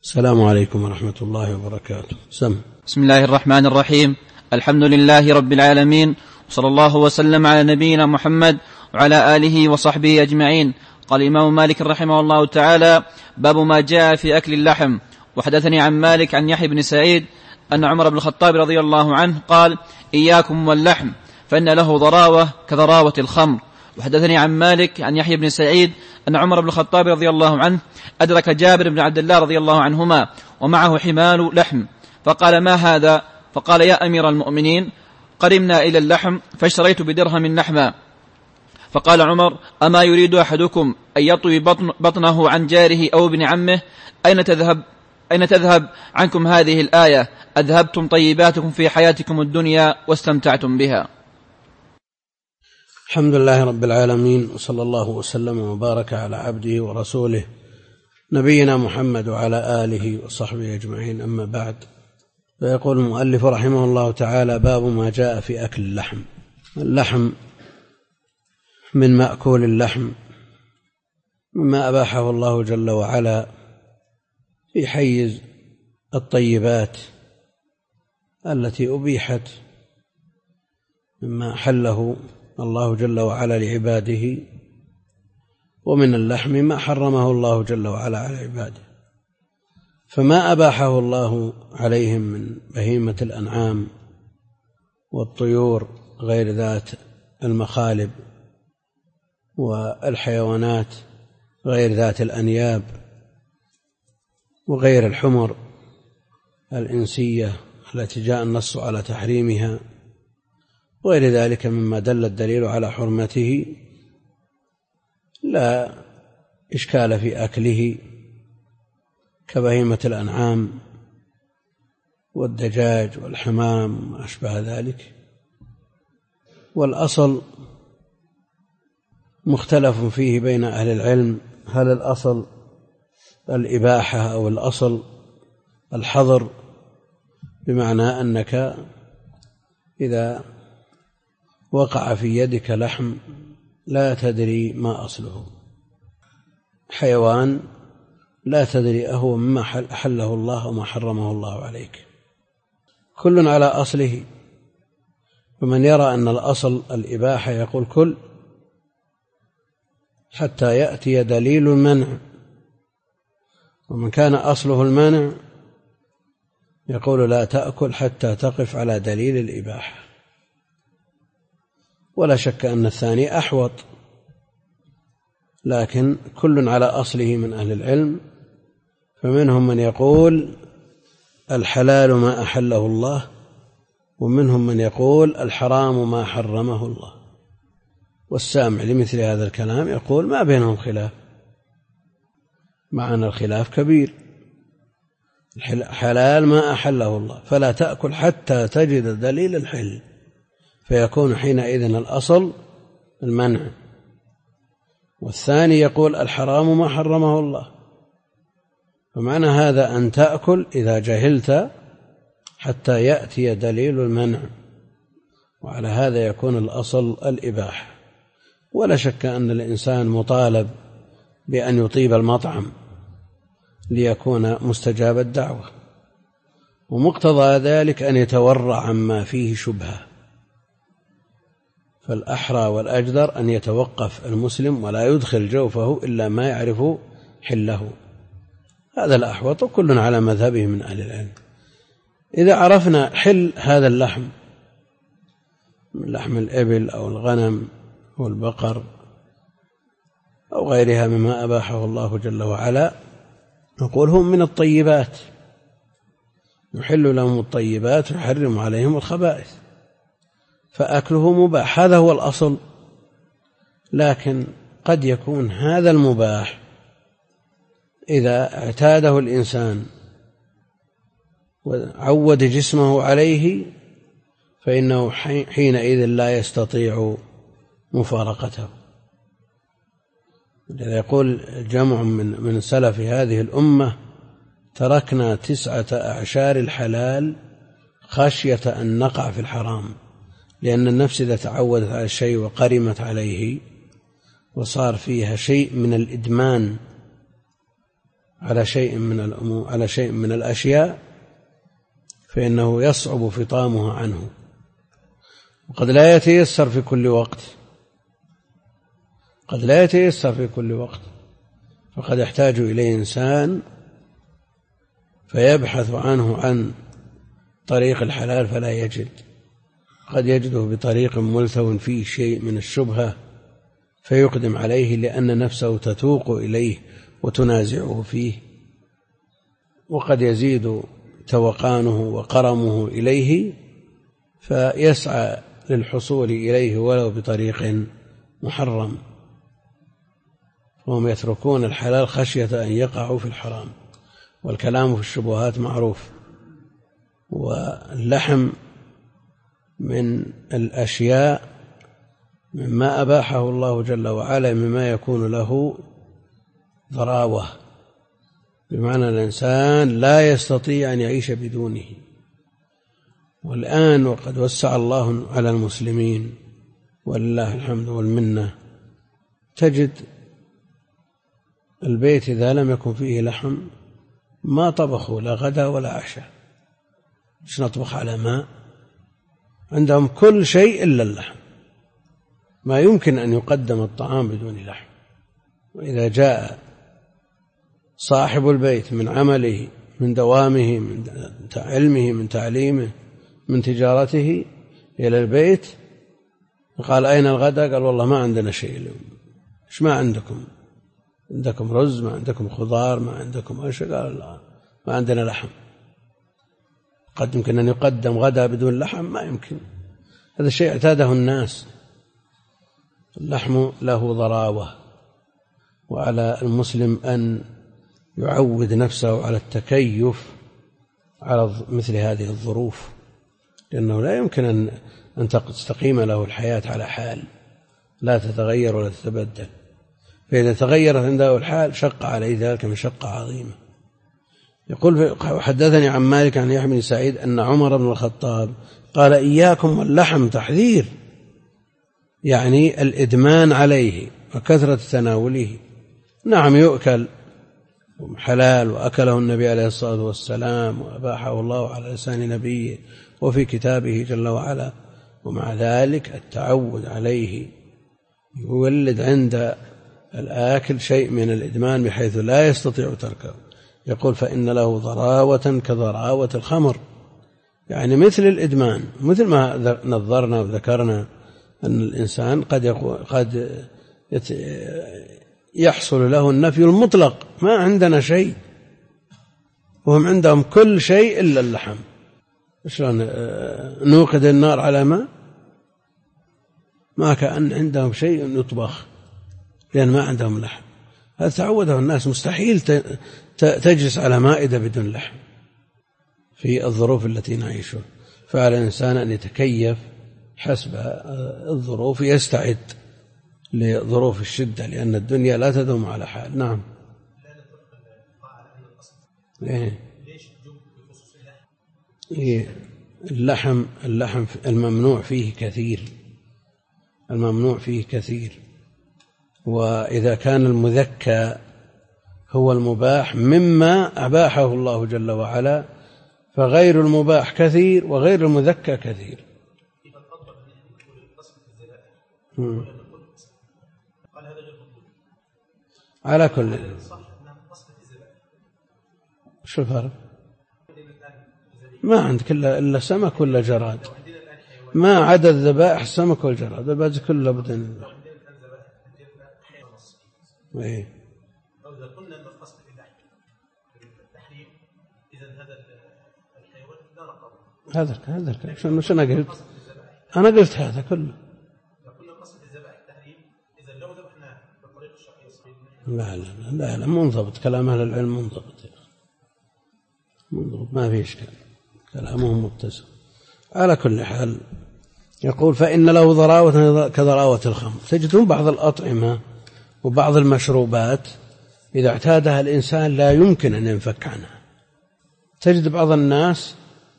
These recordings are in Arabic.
السلام عليكم ورحمة الله وبركاته. بسم الله الرحمن الرحيم. الحمد لله رب العالمين، وصلى الله وسلم على نبينا محمد وعلى آله وصحبه أجمعين. قال الإمام مالك رحمه الله تعالى: باب ما جاء في أكل اللحم. وحدثني عن مالك عن يحيى بن سعيد أن عمر بن الخطاب رضي الله عنه قال: إياكم واللحم فإن له ضراوة كضراوة الخمر. وحدثني عن مالك عن يحيى بن سعيد أن عمر بن الخطاب رضي الله عنه أدرك جابر بن عبد الله رضي الله عنهما ومعه حمال لحم، فقال: ما هذا؟ فقال: يا أمير المؤمنين، قدمنا إلى اللحم فاشتريت بدرهم لحما. فقال عمر: أما يريد أحدكم أن يطوي بطنه عن جاره أو ابن عمه؟ أين تذهب عنكم هذه الآية؟ أذهبتم طيباتكم في حياتكم الدنيا واستمتعتم بها. الحمد لله رب العالمين، وصلى الله وسلم وبارك على عبده ورسوله نبينا محمد وعلى آله وصحبه أجمعين، أما بعد. فيقول المؤلف رحمه الله تعالى: باب ما جاء في أكل اللحم. اللحم من مأكول اللحم مما أباحه الله جل وعلا في حيز الطيبات التي أبيحت، مما حله الله جل وعلا لعباده، ومن اللحم ما حرمه الله جل وعلا على عباده. فما أباحه الله عليهم من بهيمة الأنعام والطيور غير ذات المخالب والحيوانات غير ذات الأنياب وغير الحمر الإنسية التي جاء النص على تحريمها وغير ذلك مما دل الدليل على حرمته، لا إشكال في أكله كبهيمة الأنعام والدجاج والحمام وما أشبه ذلك. والأصل مختلف فيه بين أهل العلم، هل الأصل الإباحة أو الأصل الحظر، بمعنى أنك إذا وقع في يدك لحم لا تدري ما أصله، حيوان لا تدري أهو مما أحله الله وما حرمه الله عليك، كل على أصله. ومن يرى أن الأصل الإباحة يقول كل حتى يأتي دليل المنع، ومن كان أصله المنع يقول لا تأكل حتى تقف على دليل الإباحة. ولا شك أن الثاني أحوط، لكن كل على أصله من أهل العلم. فمنهم من يقول الحلال ما أحله الله، ومنهم من يقول الحرام ما حرمه الله. والسامع لمثل هذا الكلام يقول ما بينهم خلاف، مع أن الخلاف كبير. حلال ما أحله الله، فلا تأكل حتى تجد دليل الحل، فيكون حينئذ الأصل المنع. والثاني يقول الحرام ما حرمه الله، فمعنى هذا أن تأكل إذا جهلت حتى يأتي دليل المنع، وعلى هذا يكون الأصل الإباحة. ولا شك أن الإنسان مطالب بأن يطيب المطعم ليكون مستجاب الدعوة، ومقتضى ذلك أن يتورع عما فيه شبهة. فالأحرى والأجدر أن يتوقف المسلم ولا يدخل جوفه إلا ما يعرف حله، هذا الأحوط، وكل على مذهبه من أهل العلم. إذا عرفنا حل هذا اللحم من لحم الإبل أو الغنم أو البقر أو غيرها مما أباحه الله جل وعلا، نقول هم من الطيبات، يحل لهم الطيبات ويحرم عليهم الخبائث، فأكله مباح، هذا هو الأصل. لكن قد يكون هذا المباح إذا اعتاده الإنسان وعود جسمه عليه فإنه حينئذ لا يستطيع مفارقته. لذا يقول جمع من سلف هذه الأمة: تركنا 9 أعشار الحلال خشية أن نقع في الحرام، لأن النفس إذا تعودت على الشيء وقرمت عليه وصار فيها شيء من الإدمان على شيء من الأمور، على شيء من الأشياء، فإنه يصعب فطامها عنه، وقد لا يتيسر في كل وقت، قد لا يتيسر في كل وقت، فقد يحتاج إليه إنسان فيبحث عنه عن طريق الحلال فلا يجد، قد يجده بطريق ملتو فيه شيء من الشبهة فيقدم عليه لأن نفسه تتوق إليه وتنازعه فيه، وقد يزيد توقانه وقرمه إليه فيسعى للحصول إليه ولو بطريق محرم، وهم يتركون الحلال خشية أن يقعوا في الحرام، والكلام في الشبهات معروف. واللحم من الأشياء مما أباحه الله جل وعلا مما يكون له ضراوة، بمعنى الإنسان لا يستطيع أن يعيش بدونه. والآن وقد وسع الله على المسلمين ولله الحمد والمنة، تجد البيت إذا لم يكن فيه لحم ما طبخوا لا غدا ولا عشاء، مش نطبخ على ماء، عندهم كل شيء إلا اللحم، ما يمكن أن يقدم الطعام بدون لحم. وإذا جاء صاحب البيت من عمله، من دوامه، من علمه، من تعليمه، من تجارته إلى البيت وقال أين الغداء؟ قال والله ما عندنا شيء اليوم. إيش ما عندكم؟ عندكم رز؟ ما عندكم خضار؟ ما عندكم إيش؟ قال لا ما عندنا لحم. قد يمكن أن يقدم غداء بدون لحم؟ ما يمكن، هذا الشيء اعتاده الناس. اللحم له ضراوة، وعلى المسلم أن يعود نفسه على التكيف على مثل هذه الظروف، لأنه لا يمكن أن تستقيم له الحياة على حال لا تتغير ولا تتبدل، فإذا تغيرت عنده الحال شق عليه ذلك مشقة عظيمة. يقول حدثني عن مالك عن يحيى بن سعيد أن عمر بن الخطاب قال إياكم واللحم، تحذير، يعني الإدمان عليه وكثرة تناوله. نعم يؤكل حلال، وأكله النبي عليه الصلاة والسلام وأباحه الله على لسان نبيه وفي كتابه جل وعلا، ومع ذلك التعود عليه يولد عند الآكل شيء من الإدمان بحيث لا يستطيع تركه. يقول فإن له ضراوة كضراوة الخمر، يعني مثل الإدمان، مثل ما نظرنا وذكرنا أن الإنسان قد يحصل له النفي المطلق، ما عندنا شيء، وهم عندهم كل شيء إلا اللحم. شلون نوقد النار على ما كأن عندهم شيء يطبخ، لأن ما عندهم لحم. هذا تعوده الناس، مستحيل تجلس على مائدة بدون لحم في الظروف التي نعيشها. فعلى الإنسان أن يتكيف حسب الظروف، يستعد لظروف الشدة، لأن الدنيا لا تدوم على حال. نعم. اللحم الممنوع فيه كثير، الممنوع فيه كثير، وإذا كان المذكى هو المباح مما أباحه الله جل وعلا، فغير المباح كثير وغير المذكى كثير. على كل شو الفرق؟ ما عندك إلا سمك ولا جراد، ما عدا الذبائح السمك والجراد، الباقي كله بدن. إيه. إذا قلنا أن القصد التحريم، إذا هذا الحيوان لا نقضه. هذا شو أنا قلت؟ أنا قلت هذا كله. إذا قلنا قصد الذبائح التحريم، إذا لو ذبحناه بالطريق الشرعي صحيح. لا منضبط، كلام أهل العلم منضبط، ما في إشكال، كلامهم متسم. على كل حال يقول فإن له ضراوة كضراوة الخمر. تجدون بعض الأطعمة وبعض المشروبات إذا اعتادها الإنسان لا يمكن أن ينفك عنها. تجد بعض الناس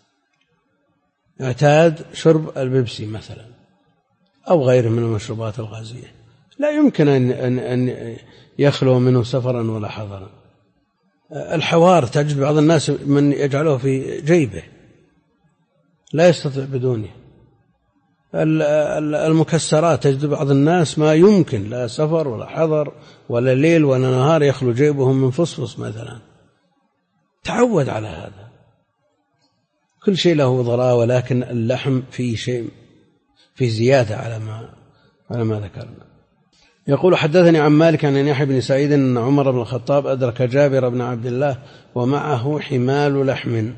اعتاد شرب البيبسي مثلا أو غيره من المشروبات الغازية، لا يمكن أن يخلو منه سفرا ولا حضرا، الحوار تجد بعض الناس من يجعله في جيبه لا يستطيع بدونه. المكسرات تجد بعض الناس ما يمكن، لا سفر ولا حضر ولا ليل ولا نهار يخلو جيبهم من فصفص مثلا، تعود على هذا. كل شيء له ضراء، ولكن اللحم فيه شيء، في زيادة على ما ذكرنا. يقول حدثني عن مالك عن يحيى بن سعيد أن عمر بن الخطاب أدرك جابر بن عبد الله ومعه حمال لحم.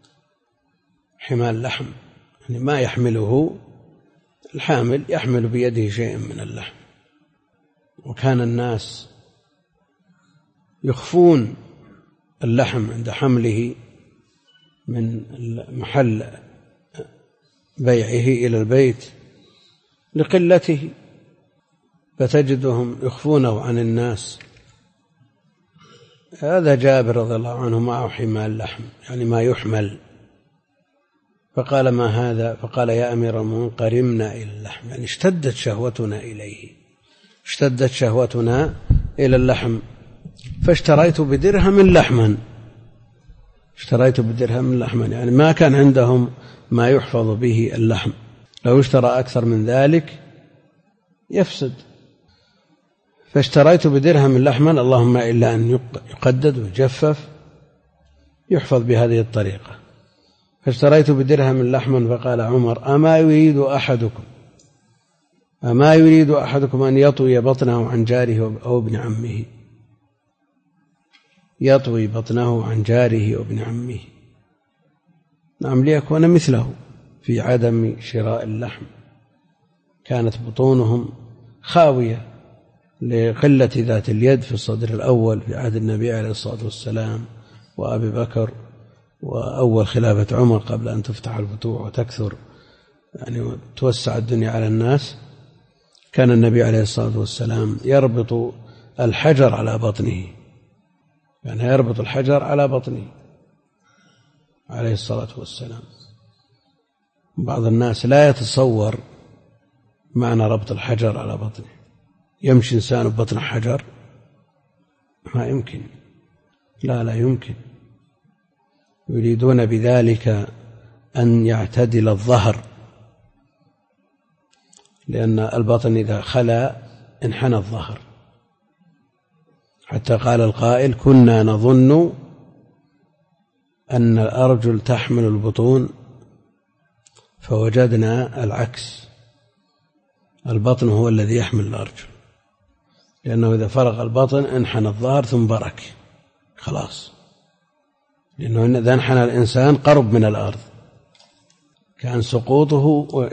حمال لحم يعني ما يحمله الحامل، يحمل بيده شيء من اللحم. وكان الناس يخفون اللحم عند حمله من محل بيعه إلى البيت لقلته، فتجدهم يخفونه عن الناس. هذا جابر رضي الله عنه معه حمال لحم يعني ما يحمل، فقال ما هذا؟ فقال يا أمير المؤمنين قرمنا إلى اللحم، يعني اشتدت شهوتنا إليه، اشتدت شهوتنا إلى اللحم. فاشتريت بدرهم لحما، اشتريت بدرهم لحما يعني ما كان عندهم ما يحفظ به اللحم، لو اشترى أكثر من ذلك يفسد. فاشتريت بدرهم لحما، اللهم إلا أن يقدد ويجفف يحفظ بهذه الطريقة. فاشتريت بدرهم لحما، فقال عمر أما يريد أحدكم أن يطوي بطنه عن جاره أو ابن عمه، يطوي بطنه عن جاره أو ابن عمه. نعم، ليكون مثله في عدم شراء اللحم. كانت بطونهم خاوية لقلة ذات اليد في الصدر الأول في عهد النبي عليه الصلاة والسلام وأبي بكر، وأول خلافة عمر قبل أن تفتح الفتوح وتكثر يعني توسع الدنيا على الناس. كان النبي عليه الصلاة والسلام يربط الحجر على بطنه، يعني يربط الحجر على بطنه عليه الصلاة والسلام. بعض الناس لا يتصور معنى ربط الحجر على بطنه. يمشي إنسان ببطن حجر؟ ما يمكن، لا يمكن. يريدون بذلك أن يعتدل الظهر، لأن البطن إذا خلا انحنى الظهر. حتى قال القائل كنا نظن أن الأرجل تحمل البطون فوجدنا العكس، البطن هو الذي يحمل الأرجل، لأنه إذا فرغ البطن انحنى الظهر ثم برك خلاص، لأنه إذا انحنى الإنسان قرب من الأرض كان سقوطه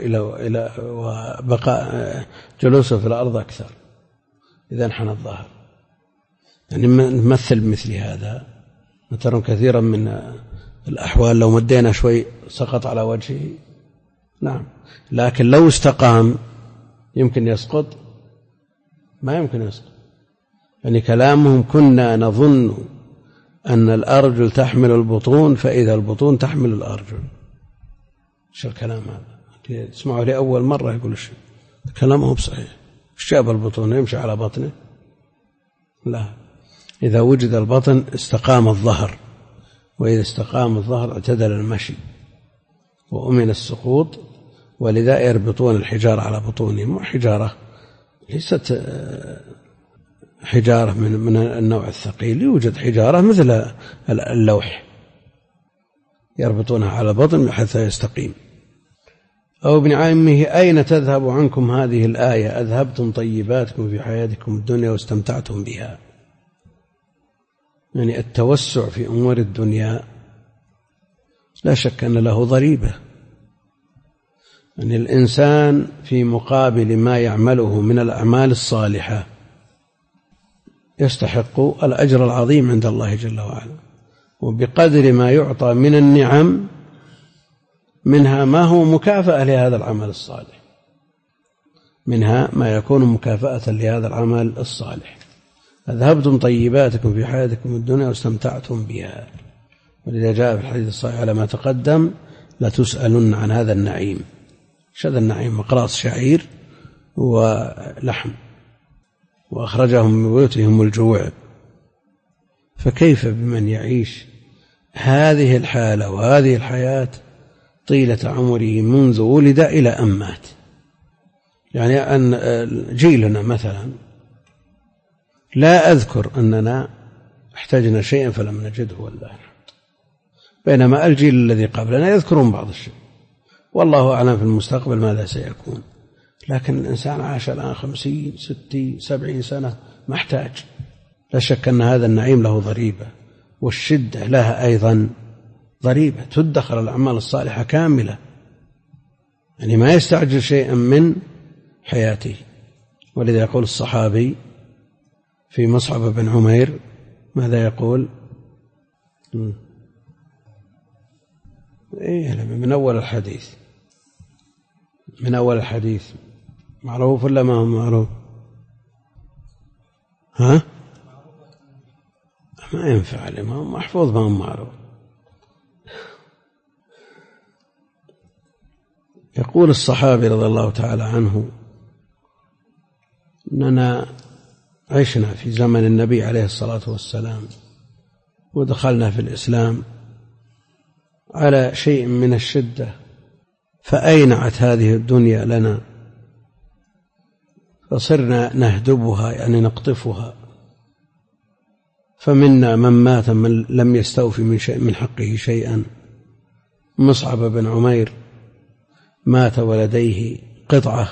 وبقاء جلوسه في الأرض أكثر إذا انحنى الظهر. يعني نمثل بمثل هذا، نترى كثيرا من الأحوال لو مدينا شوي سقط على وجهه، نعم، لكن لو استقام يمكن يسقط؟ ما يمكن يسقط. يعني كلامهم كنا نظن أن الأرجل تحمل البطون فإذا البطون تحمل الأرجل. شو الكلام هذا؟ تسمعه لأول مرة يقول الشيء كلامه بصحيح. جاب البطون يمشي على بطنه؟ لا، إذا وجد البطن استقام الظهر، وإذا استقام الظهر اعتدل المشي وأمن السقوط. ولذا يربطون الحجارة على بطونهم، وحجارة ليست حجارة من النوع الثقيل، يوجد حجارة مثل اللوح يربطونها على بطن بحيث يستقيم. أو ابن عمه أين تذهب عنكم هذه الآية أذهبتم طيباتكم في حياتكم الدنيا واستمتعتم بها. يعني التوسع في أمور الدنيا لا شك أن له ضريبة. يعني الإنسان في مقابل ما يعمله من الأعمال الصالحة يستحق الأجر العظيم عند الله جل وعلا، وبقدر ما يعطى من النعم منها ما هو مكافأة لهذا العمل الصالح، منها ما يكون مكافأة لهذا العمل الصالح. أذهبتم طيباتكم في حياتكم الدنيا واستمتعتم بها. ولذا جاء في الحديث الصحيح على ما تقدم لتسألن عن هذا النعيم. هذا النعيم مقراص شعير ولحم، وأخرجهم من بيوتهم الجوع، فكيف بمن يعيش هذه الحالة وهذه الحياة طيلة عمره منذ ولد إلى أن مات؟ يعني أن جيلنا مثلا لا أذكر أننا احتجنا شيئا فلم نجده والله الحمد، بينما الجيل الذي قبلنا يذكرون بعض الشيء، والله أعلم في المستقبل ماذا سيكون. لكن الإنسان عاش الآن 50 60 70 سنة ما احتاج. لا شك أن هذا النعيم له ضريبة، والشدة لها أيضا ضريبة، تدخر الأعمال الصالحة كاملة، يعني ما يستعجل شيئا من حياته. ولذا يقول الصحابي في مصعب بن عمير ماذا يقول؟ من أول الحديث، من أول الحديث، معروف ولا ما هو معروف؟ ها؟ ما ينفع، ما هو محفوظ ما هو معروف. يقول الصحابي رضي الله تعالى عنه أننا عشنا في زمن النبي عليه الصلاة والسلام ودخلنا في الإسلام على شيء من الشدة، فأينعت هذه الدنيا لنا فصرنا نهدبها، يعني نقطفها، فمنا من مات من لم يستوفي من حقه شيئا. مصعب بن عمير مات ولديه قطعة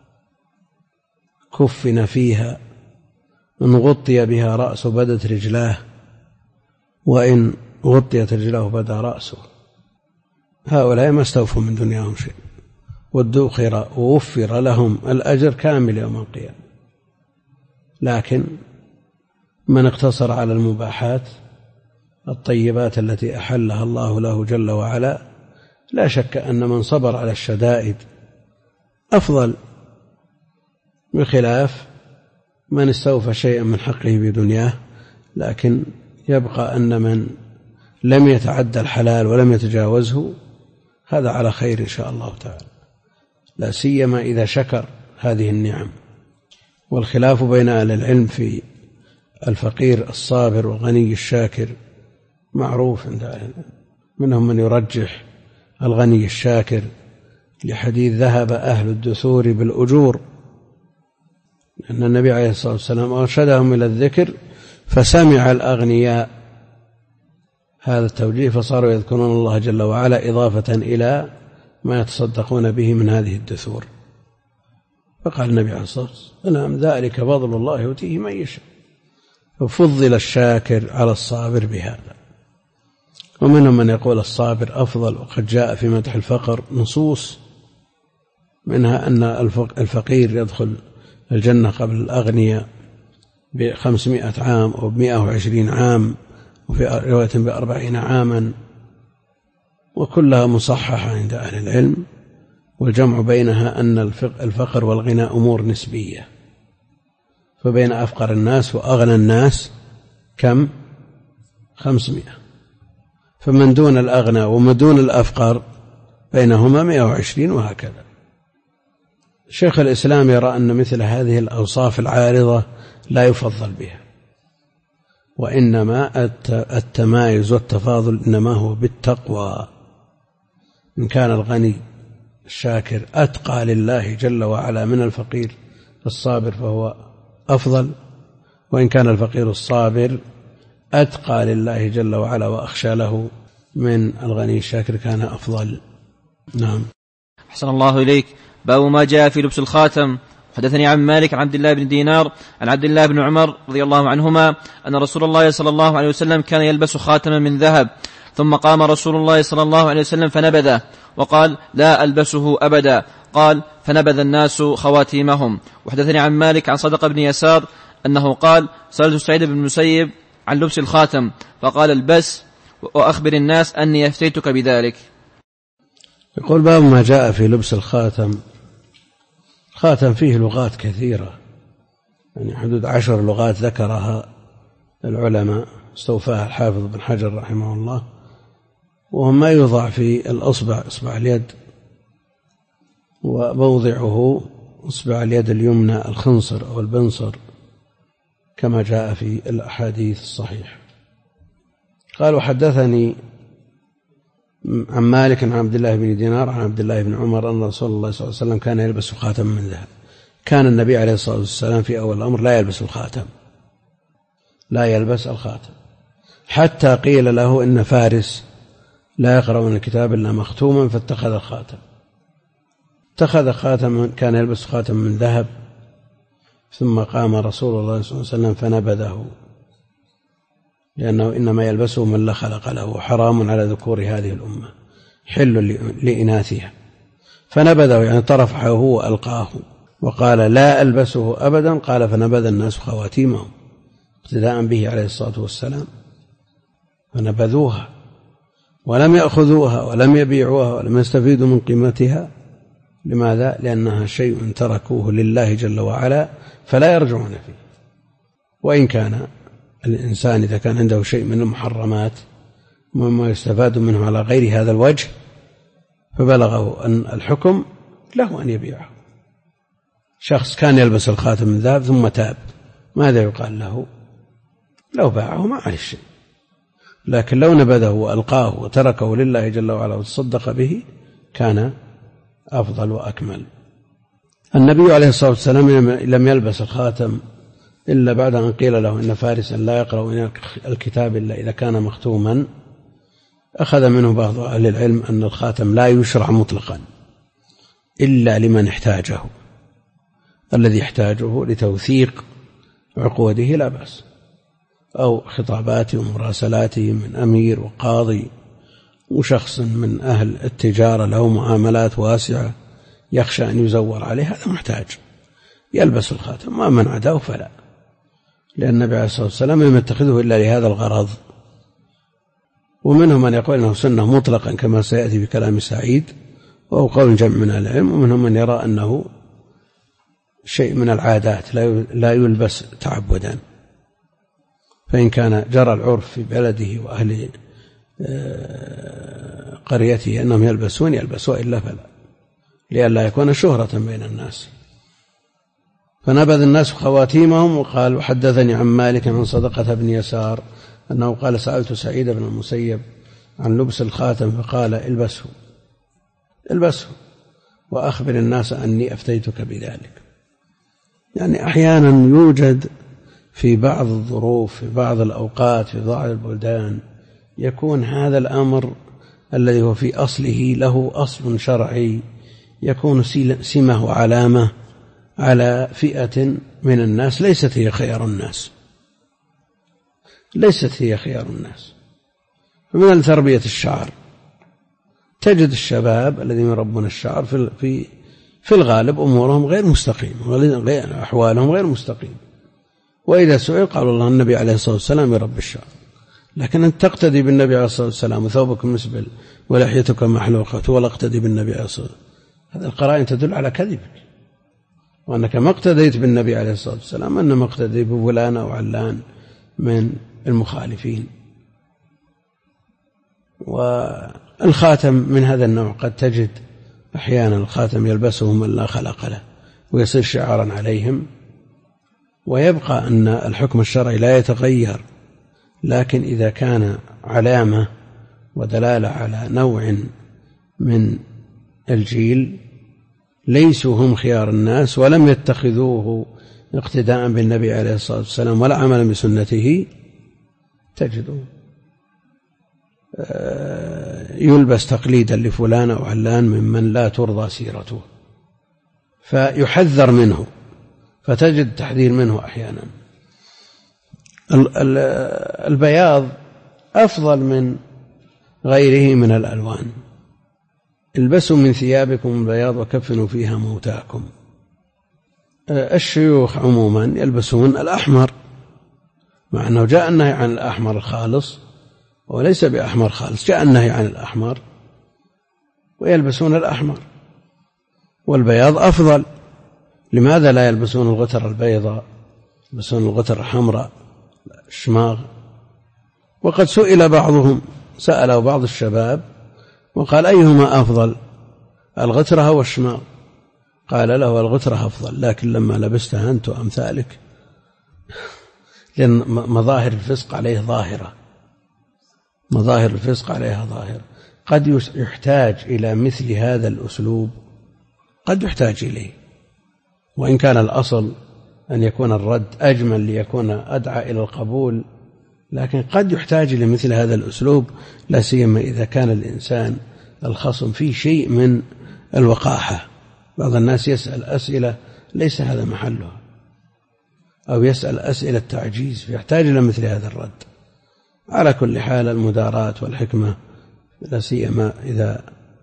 كفن فيها، إن غطي بها رأسه بدت رجلاه، وإن غطيت رجلاه بدا رأسه. هؤلاء ما استوفوا من دنياهم شيء، وادخر ووفر لهم الأجر كامل يوم القيامة. لكن من اقتصر على المباحات الطيبات التي أحلها الله له جل وعلا، لا شك أن من صبر على الشدائد أفضل، بخلاف من استوفى شيئا من حقه بدنياه. لكن يبقى أن من لم يتعدى الحلال ولم يتجاوزه هذا على خير إن شاء الله تعالى، لا سيما إذا شكر هذه النعم. والخلاف بين أهل العلم في الفقير الصابر والغني الشاكر معروف عند أهل العلم، منهم من يرجح الغني الشاكر لحديث ذهب أهل الدثور بالأجور، لأن النبي عليه الصلاة والسلام أرشدهم إلى الذكر فسمع الأغنياء هذا التوجيه فصاروا يذكرون الله جل وعلا إضافة إلى ما يتصدقون به من هذه الدثور. فقال النبي عليه الصلاة والسلام ذلك فضل الله يؤتيه من يشاء، ففضل الشاكر على الصابر بهذا. ومنهم من يقول الصابر أفضل، وقد جاء في مدح الفقر نصوص، منها أن الفقير يدخل الجنة قبل الأغنياء ب500 عام أو ب120 عام، وفي رواية ب40 عاما، وكلها مصححة عند أهل العلم. والجمع بينها أن الفقر والغنى أمور نسبية، فبين أفقر الناس وأغنى الناس كم؟ 500، فمن دون الأغنى ومن دون الأفقر بينهما 120، وهكذا. شيخ الإسلام يرى أن مثل هذه الأوصاف العارضة لا يفضل بها، وإنما التمايز والتفاضل إنما هو بالتقوى. إن كان الغني الشاكر أتقى لله جل وعلا من الفقير الصابر فهو أفضل، وإن كان الفقير الصابر أتقى لله جل وعلا وأخشى له من الغني الشاكر كان أفضل. نعم. أحسن الله إليك. باب ما جاء في لبس الخاتم. حدثني عن مالك عن عبد الله بن دينار عن عبد الله بن عمر رضي الله عنهما أن رسول الله صلى الله عليه وسلم كان يلبس خاتما من ذهب، ثم قام رسول الله صلى الله عليه وسلم فنبذه وقال لا ألبسه أبدا، قال فنبذ الناس خواتيمهم. وحدثني عن مالك عن صدق بن يسار أنه قال سألت سعيد بن المسيب عن لبس الخاتم فقال البس وأخبر الناس أني أفتيتك بذلك. يقول باب ما جاء في لبس الخاتم. الخاتم فيه لغات كثيرة، يعني حدود 10 لغات ذكرها العلماء استوفاها الحافظ بن حجر رحمه الله، وهو ما يوضع في الأصبع، إصبع اليد، وموضعه إصبع اليد اليمنى الخنصر أو البنصر كما جاء في الأحاديث الصحيحة. قال وحدثني عن مالك عن عبد الله بن دينار عن عبد الله بن عمر أن رسول الله صلى الله عليه وسلم كان يلبس خاتم من ذهب. كان النبي عليه الصلاة والسلام في أول الأمر لا يلبس الخاتم، لا يلبس الخاتم، حتى قيل له إن فارس لا يقرؤون الكتاب إلا مختوما فاتخذ الخاتم. اتخذ خاتم، كان يلبس خاتم من ذهب، ثم قام رسول الله صلى الله عليه وسلم فنبذه، لأنه إنما يلبسه من لا خلق له، حرام على ذكور هذه الأمة، حل لإناثها. فنبذه يعني طرفه وألقاه وقال لا ألبسه أبدا. قال فنبذ الناس خواتيمهم اقتداء به عليه الصلاة والسلام، فنبذوها ولم يأخذوها ولم يبيعوها ولم يستفيدوا من قيمتها. لماذا؟ لأنها شيء تركوه لله جل وعلا فلا يرجعون فيه. وإن كان الإنسان إذا كان عنده شيء من المحرمات مما يستفاد منه على غير هذا الوجه فبلغه أن الحكم له أن يبيعه. شخص كان يلبس الخاتم من ذهب ثم تاب، ماذا يقال له؟ لو باعه ما عليه شيء، لكن لو نبذه وألقاه وتركه لله جل وعلا وتصدق به كان أفضل وأكمل. النبي عليه الصلاة والسلام لم يلبس الخاتم إلا بعد أن قيل له إن فارسا لا يقرأ الكتاب إلا إذا كان مختوما. أخذ منه بعض أهل العلم أن الخاتم لا يشرع مطلقا إلا لمن احتاجه، الذي يحتاجه لتوثيق عقوده لا بأس، أو خطاباته ومراسلاته من أمير وقاضي وشخص من أهل التجارة له معاملات واسعة يخشى أن يزور عليه، هذا محتاج يلبس الخاتم. ما من عداه فلا، لأن النبي عليه الصلاة والسلام لم يتخذه إلا لهذا الغرض. ومنهم من يقول أنه سنة مطلقا كما سيأتي في كلام سعيد، وهو قول جمع من العلم. ومنهم من يرى أنه شيء من العادات لا يلبس تعبدا، فإن كان جرى العرف في بلده وأهل قريته أنهم يلبسون يلبس، وإلا فلا، لئلا يكون شهرة بين الناس. فنبذ الناس خواتيمهم. وقال وحدثني عن مالك عن صدقة بن يسار أنه قال سألت سعيد بن المسيب عن لبس الخاتم فقال البسه وأخبر الناس أني أفتيتك بذلك. يعني أحيانا يوجد في بعض الظروف في بعض الأوقات في بعض البلدان يكون هذا الأمر الذي هو في أصله له أصل شرعي يكون سمة وعلامة على فئة من الناس ليست هي خيار الناس. فمن تربية الشعر تجد الشباب الذين يربون الشعر في الغالب أمورهم غير مستقيمة، أحوالهم غير مستقيمة، وإذا سئل قال الله النبي عليه الصلاة والسلام يربي الشعر. لكن أنت تقتدي بالنبي عليه الصلاة والسلام وثوبك مسبل ولحيتك محلوقة ولا اقتدي بالنبي عليه الصلاة والسلام، هذه القرائن تدل على كذبك، وأنك ما اقتديت بالنبي عليه الصلاة والسلام، أنما اقتدي بفلان أو علان من المخالفين. والخاتم من هذا النوع قد تجد أحيانا الخاتم يلبسه من لا خلق له ويصير شعارا عليهم، ويبقى أن الحكم الشرعي لا يتغير، لكن إذا كان علامة ودلالة على نوع من الجيل ليسوا هم خيار الناس ولم يتخذوه اقتداء بالنبي عليه الصلاة والسلام ولا عملا بسنته، تجده يلبس تقليدا لفلان أو علان ممن لا ترضى سيرته فيحذر منه، فتجد تحذير منه أحيانا. البياض أفضل من غيره من الألوان. البسوا من ثيابكم البياض وكفنوا فيها موتاكم. الشيوخ عموما يلبسون الأحمر، مع أنه جاء النهي عن الأحمر الخالص وليس بأحمر خالص، جاء النهي عن الأحمر ويلبسون الأحمر، والبياض أفضل. لماذا لا يلبسون الغتر البيضاء، يلبسون الغتر الحمراء الشماغ؟ وقد سئل بعضهم، سأله بعض الشباب وقال أيهما أفضل، الغترة أو الشماغ؟ قال له الغترة أفضل، لكن لما لبستها أنت وأمثالك، لأن مظاهر الفسق عليه ظاهرة، مظاهر الفسق عليها ظاهر. قد يحتاج إلى مثل هذا الأسلوب، قد يحتاج إليه، وإن كان الأصل أن يكون الرد أجمل ليكون أدعى إلى القبول، لكن قد يحتاج لمثل هذا الأسلوب، لا سيما إذا كان الإنسان الخصم فيه شيء من الوقاحة. بعض الناس يسأل أسئلة ليس هذا محلها، أو يسأل أسئلة تعجيز، فيحتاج إلى مثل هذا الرد. على كل حال المداراة والحكمة، لا سيما إذا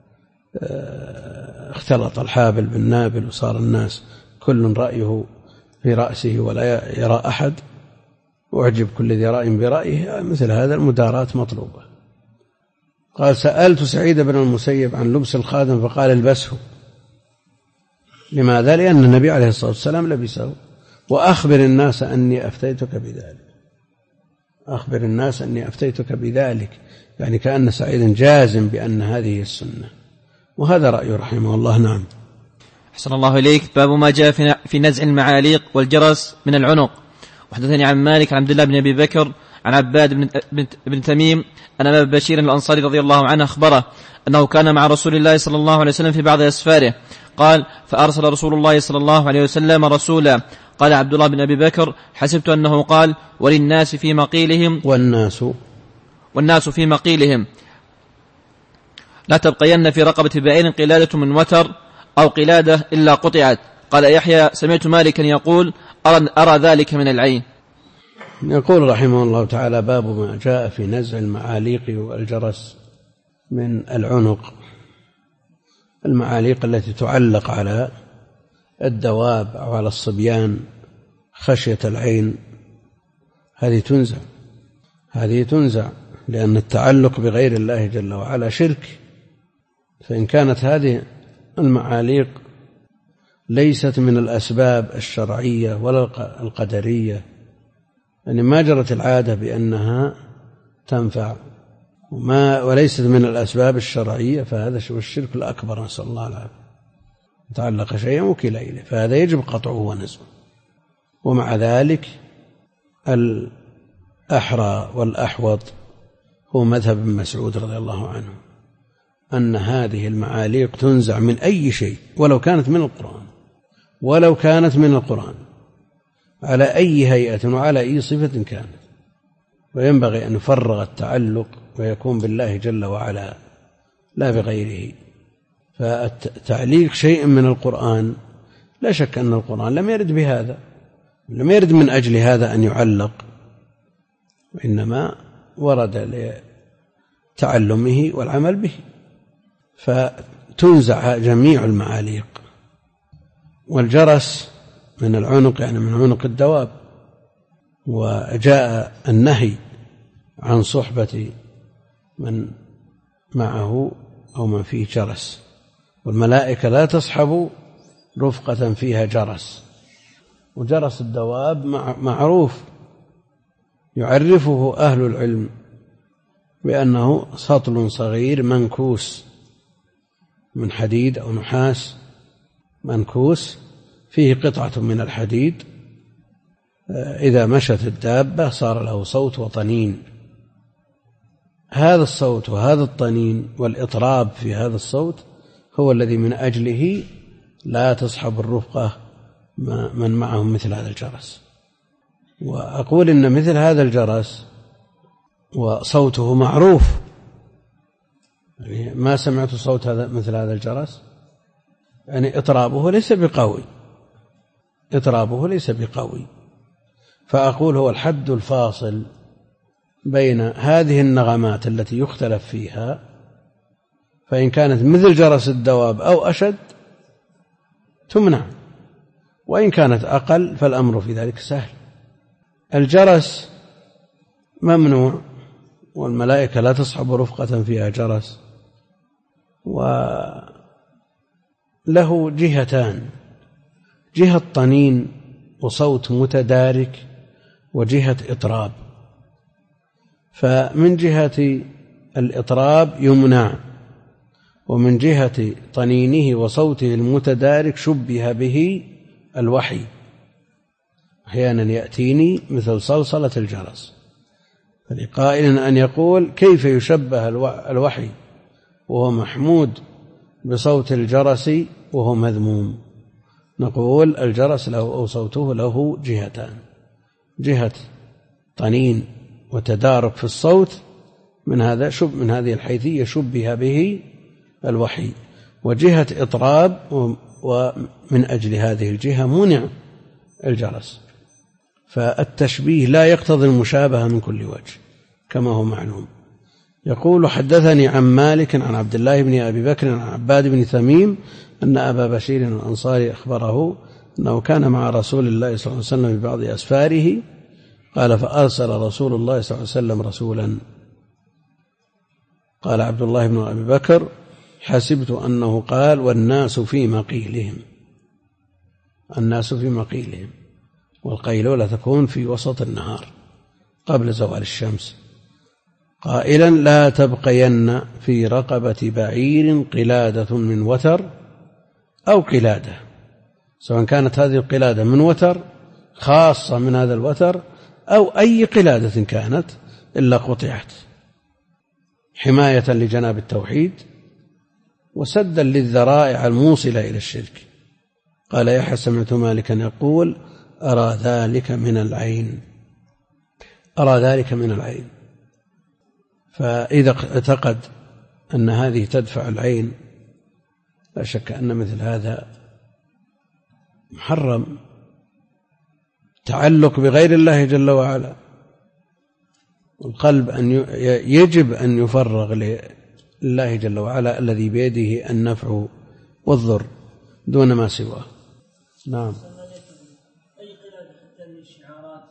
اختلط الحابل بالنابل وصار الناس كل رأيه في رأسه ولا يرى أحد، وأعجب كل ذي رأي برأيه، مثل هذا المداراة مطلوبة. قال: سألت سعيد بن المسيب عن لبس الخادم فقال: البسه. لماذا؟ لأن النبي عليه الصلاة والسلام لبسه. وأخبر الناس أني أفتيتك بذلك، أخبر الناس أني أفتيتك بذلك، يعني كأن سعيد جازم بأن هذه السنة، وهذا رأيه رحمه الله. نعم. أحسن الله إليك. باب ما جاء في نزع المعاليق والجرس من العنق. وحدثني عن مالك عن عبد الله بن أبي بكر عن عباد بن تميم أن أبا بشير الأنصاري رضي الله عنه أخبره أنه كان مع رسول الله صلى الله عليه وسلم في بعض أسفاره، قال: فأرسل رسول الله صلى الله عليه وسلم رسولا. قال عبد الله بن أبي بكر: حسبت أنه قال: وللناس في مقيلهم، والناس في مقيلهم لا تبقين في رقبة بعير قلادة من وتر أو قلادة إلا قطعت. قال يحيى: سمعت مالكا يقول: أرى ذلك من العين. يقول رحمه الله تعالى: باب ما جاء في نزع المعاليق والجرس من العنق. المعاليق التي تعلق على الدواب أو على الصبيان خشية العين، هذه تنزع، لأن التعلق بغير الله جل وعلا شرك. فإن كانت هذه المعاليق ليست من الأسباب الشرعية ولا القدرية، يعني ما جرت العادة بأنها تنفع، وليست من الأسباب الشرعية، فهذا هو الشرك الأكبر، نسأل الله العافية. تعلق شيئا وكل إليه، فهذا يجب قطعه ونزعه. ومع ذلك الأحرى والأحوط هو مذهب ابن مسعود رضي الله عنه، أن هذه المعاليق تنزع من أي شيء، ولو كانت من القرآن، على أي هيئة وعلى أي صفة كانت. وينبغي أن نفرغ التعلق ويكون بالله جل وعلا لا بغيره. فتعليق شيء من القرآن، لا شك أن القرآن لم يرد بهذا، لم يرد من أجل هذا أن يعلق، وإنما ورد لتعلمه والعمل به. فتنزع جميع المعاليق. والجرس من العنق، يعني من عنق الدواب. وجاء النهي عن صحبة من معه أو من فيه جرس، والملائكة لا تصحب رفقة فيها جرس. وجرس الدواب معروف، يعرفه أهل العلم بأنه سطل صغير منكوس من حديد أو نحاس، منكوس فيه قطعة من الحديد، إذا مشت الدابة صار له صوت وطنين. هذا الصوت وهذا الطنين والإطراب في هذا الصوت هو الذي من أجله لا تصحب الرفقة من معهم مثل هذا الجرس. وأقول إن مثل هذا الجرس وصوته معروف، يعني ما سمعت صوت مثل هذا الجرس، يعني إطرابه ليس بقوي. فأقول هو الحد الفاصل بين هذه النغمات التي يختلف فيها، فإن كانت مثل جرس الدواب أو أشد تمنع، وإن كانت أقل فالأمر في ذلك سهل. الجرس ممنوع، والملائكة لا تصحب رفقة فيها جرس، وله جهتان: جهة طنين وصوت متدارك، وجهة إطراب. فمن جهة الإطراب يمنع، ومن جهة طنينه وصوته المتدارك شبه به الوحي، أحيانا يأتيني مثل صلصلة الجرس، فلقائل أن يقول كيف يشبه الوحي وهو محمود بصوت الجرس وهو مذموم؟ نقول الجرس له أو صوته له جهتان: جهة طنين وتدارك في الصوت من هذه الحيثية شبه به الوحي، وجهة إطراب ومن أجل هذه الجهة منع الجرس. فالتشبيه لا يقتضي المشابهة من كل وجه كما هو معلوم. يقول: حدثني عن مالك عن عبد الله بن أبي بكر عن عباد بن ثميم أن أبا بشير الأنصاري أخبره أنه كان مع رسول الله صلى الله عليه وسلم في بعض أسفاره، قال: فأرسل رسول الله صلى الله عليه وسلم رسولا. قال عبد الله بن أبي بكر: حسبت أنه قال: والناس في مقيلهم. الناس في مقيلهم، والقيلولة تكون في وسط النهار قبل زوال الشمس، قائلا: لا تبقين في رقبة بعير قلادة من وتر أو قلادة، سواء كانت هذه القلادة من وتر خاصة من هذا الوتر أو أي قلادة كانت إلا قطعت، حماية لجناب التوحيد وسدا للذرائع الموصلة إلى الشرك. قال يحيى: سمعت مالكا يقول: أرى ذلك من العين، أرى ذلك من العين. فإذا اعتقد أن هذه تدفع العين لا شك أن مثل هذا محرم، تعلق بغير الله جل وعلا. القلب يجب أن يفرغ لله جل وعلا الذي بيده النفع والضر دون ما سواه. نعم. أي قلادة حتى الشعارات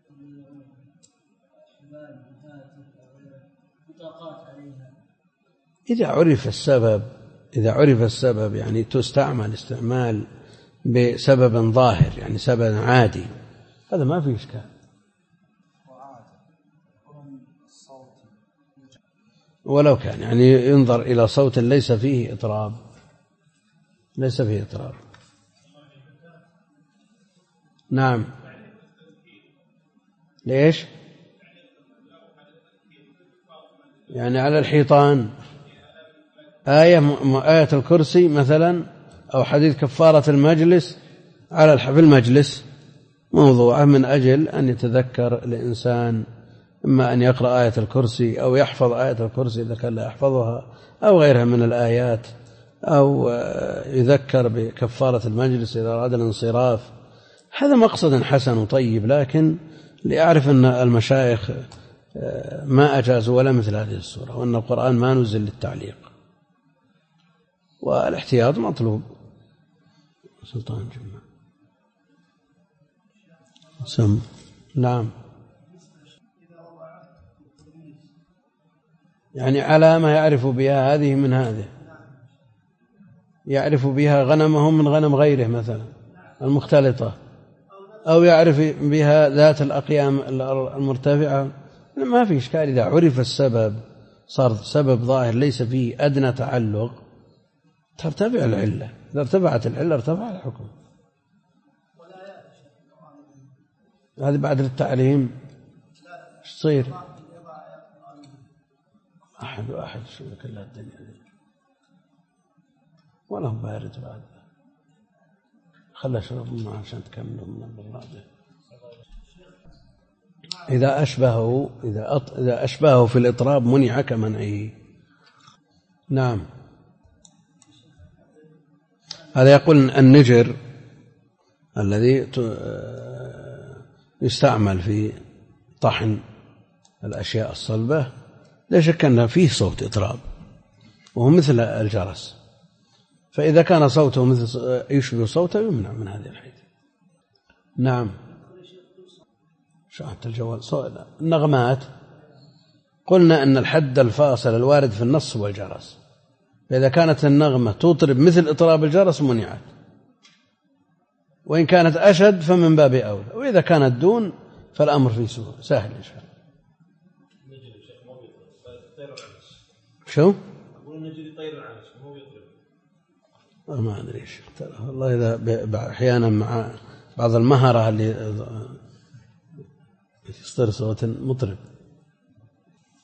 بطاقات عليها إذا عرف السبب يعني تستعمل استعمال بسبب ظاهر، يعني سبب عادي، هذا ما فيه إشكال. ولو كان يعني ينظر إلى صوت ليس فيه إطراب، ليس فيه إطراب. نعم. ليش؟ يعني على الحيطان آية الكرسي مثلا أو حديث كفارة المجلس في المجلس موضوعة من أجل أن يتذكر الإنسان إما أن يقرأ آية الكرسي أو يحفظ آية الكرسي إذا كان لا يحفظها أو غيرها من الآيات، أو يذكر بكفارة المجلس إذا أراد الانصراف. هذا مقصد حسن وطيب، لكن لأعرف أن المشايخ ما أجازوا ولا مثل هذه السورة، وأن القرآن ما نزل للتعليق، والاحتياط مطلوب. سلطان جمع سم. نعم. يعني علامة يعرف بها هذه من هذه، يعرف بها غنمهم من غنم غيره مثلا المختلطة، أو يعرف بها ذات الأقيام المرتفعة، ما في إشكال. إذا عرف السبب صار سبب ظاهر ليس فيه أدنى تعلق ترتفع العلة، إذا ارتفعت العلة ارتفع الحكم. هذه بعد التعليم ايش تصير؟ أحد شو كلها الدنيا دي ولا هو بارد بعد، خلى اشرب منه عشان تكملوا من البراد. إذا أشبهه في الإطراب منع كمنعه. نعم. هذا يقول النجر الذي يستعمل في طحن الأشياء الصلبة لا شك أن فيه صوت إطراب وهو مثل الجرس، فإذا كان صوته مثل يشبه صوته يمنع من هذه الحيث. نعم. شاهدت الجوال النغمات قلنا أن الحد الفاصل الوارد في النص هو الجرس، فإذا كانت النغمة تطرب مثل إطراب الجرس منعت، وإن كانت أشد فمن باب أولى، وإذا كانت دون فالأمر فيه سهل إن شاء الله. شو؟ ما أدري إيش والله، إذا أحيانا مع بعض المهرة اللي يصدر صوت مطرب.